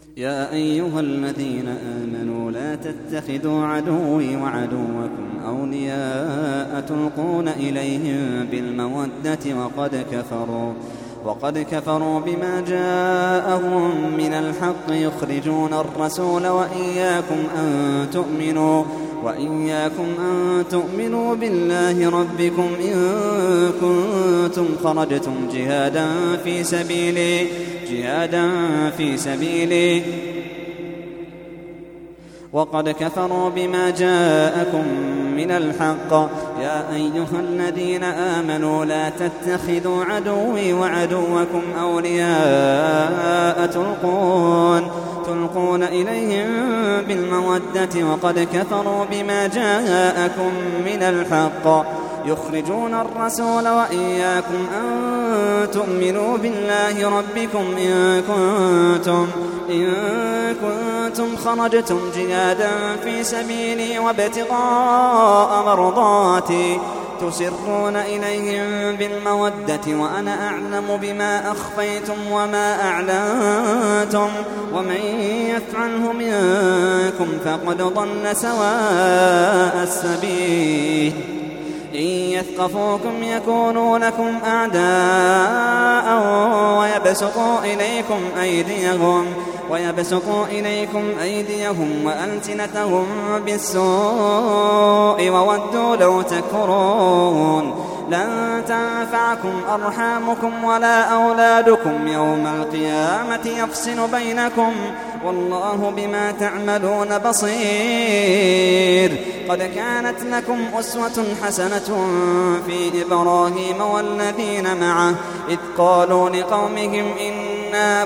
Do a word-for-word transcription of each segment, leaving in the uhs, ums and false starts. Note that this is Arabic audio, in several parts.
يا أيها الذين آمنوا لا تتخذوا عدوي وعدوكم أولياء تلقون إليهم بالمودة وقد كفروا وقد كفروا بما جاءهم من الحق يخرجون الرسول وإياكم أن تؤمنوا وإياكم أن تؤمنوا بالله ربكم إن كنتم خرجتم جهادا في سبيلي جهادا في سبيلي وقد كفروا بما جاءكم من الحق. يا أيها الذين آمنوا لا تتخذوا عدوي وعدوكم أولياء تلقون تلقون إليهم بالمودة وقد كفروا بما جاءكم من الحق يخرجون الرسول وإياكم أن تؤمنوا بالله ربكم إن كنتم إن كنتم خرجتم جهادا في سبيلي وابتغاء مرضاتي تسرون إليهم بالمودة وأنا أعلم بما أخفيتم وما أعلنتم ومن يفعله منكم فقد ضل سواء السبيل. إن يثقفوكم يكونوا لكم أعداء ويبسطوا إليكم أيديهم ويبسطوا إليكم أيديهم وألسنتهم بالسوء وودوا لو تكفرون. لن تنفعكم أرحامكم ولا أولادكم يوم القيامة يفصل بينكم والله بما تعملون بصير. قد كانت لكم أسوة حسنة في إبراهيم والذين معه إذ قالوا لقومهم إنا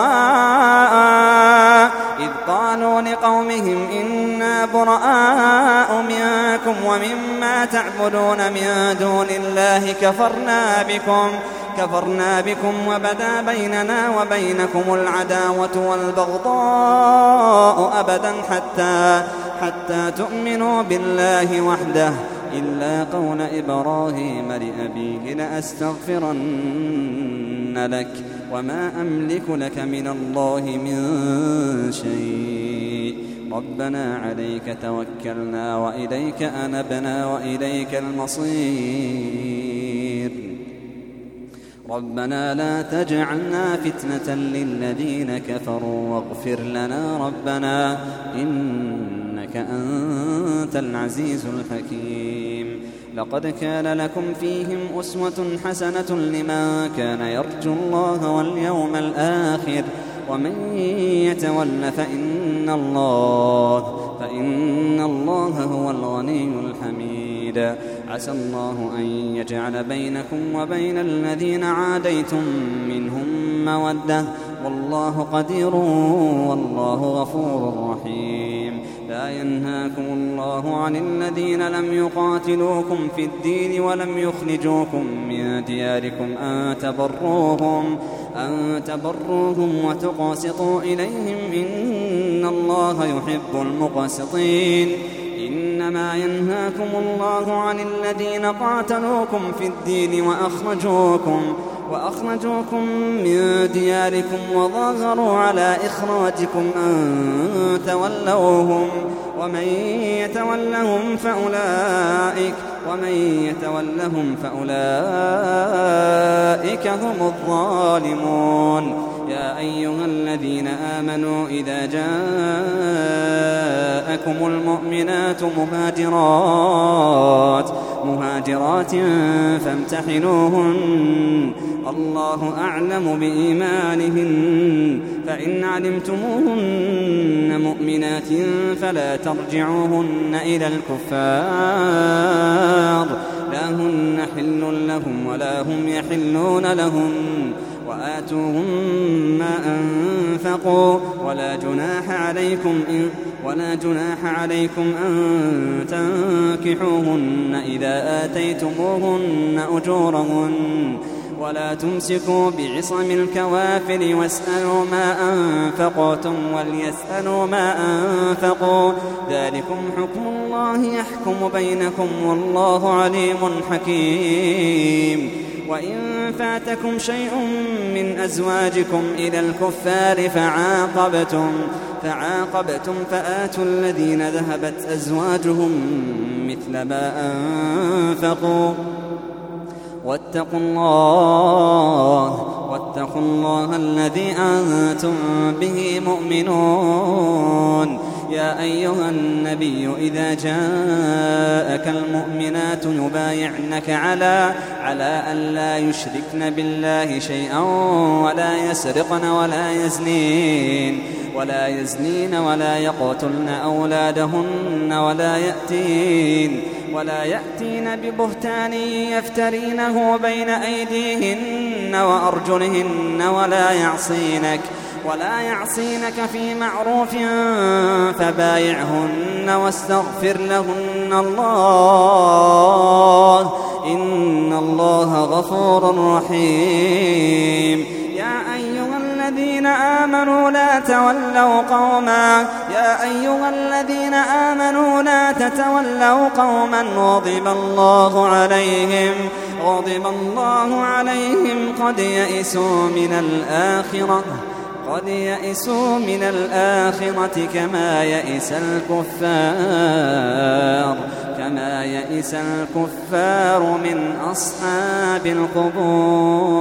براء إذ قالوا لقومهم إنا براء منكم ومما تعبدون من دون الله كفرنا بكم كفرنا بكم وبدا بيننا وبينكم العداوة والبغضاء أبدا حتى حتى تؤمنوا بالله وحده إلا قول إبراهيم لأبيه لأستغفرن لك وما أملك لك من الله من شيء ربنا عليك توكلنا وإليك أنبنا وإليك المصير. ربنا لا تجعلنا فتنة للذين كفروا واغفر لنا ربنا إنك أنت العزيز الحكيم. لقد كان لكم فيهم أسوة حسنة لمن كان يرجو الله واليوم الآخر ومن يتول فإن الله فإن الله هو الغني الحميد. عسى الله أن يجعل بينكم وبين الذين عاديتم منهم مودة والله قدير والله غفور رحيم. لا ينهاكم الله عن الذين لم يقاتلوكم في الدين ولم يخرجوكم من دياركم أن تبروهم أن تبروهم وتقسطوا إليهم إن الله يحب المقسطين. إنما ينهاكم الله عن الذين قاتلوكم في الدين وأخرجوكم وأخرجوكم من دياركم وظاهروا على إخراجكم أن تولوهم ومن يتولهم فأولئك ومن يتولهم فأولئك هم الظالمون. يا أيها الذين آمنوا إذا جاءكم المؤمنات مهاجرات مهاجرات فامتحنوهن الله أعلم بإيمانهن فإن علمتموهن مؤمنات فلا ترجعوهن إلى الكفار لا هن حل لهم ولا هم يحلون لهم وآتوهم ما أنفقوا ولا جناح عليكم إن ولا جناح عليكم أن تنكحوهن إذا آتيتموهن أجورهن ولا تمسكوا بعصم الكوافر واسألوا ما أنفقتم وليسألوا ما أنفقوا ذلكم حكم الله يحكم بينكم والله عليم حكيم. وإن فاتكم شيء من أزواجكم إلى الكفار فعاقبتم فعاقبتم فآتوا الذين ذهبت أزواجهم مثل ما أنفقوا واتقوا الله واتقوا الله الذي أنتم به مؤمنون. يا أيها النبي إذا جاءك المؤمنات يبايعنك على على أن لا يشركن بالله شيئا ولا يسرقن ولا يزنين ولا يزنين ولا يقتلن أولادهن ولا يأتين ولا يأتين ببهتان يفترينه بين أيديهن وأرجلهن ولا يعصينك ولا يعصينك في معروف فبايعهن واستغفر لهن الله إن الله غفور رحيم. يا أيها الذين آمنوا لا تولوا قوما يا أيها الذين آمنوا لا تتولوا قوما غضب الله عليهم غضب الله عليهم قد يئسوا من الآخرة قد يئسوا من الآخرة كما يئس الكفار كما يئس الكفار من أصحاب القبور.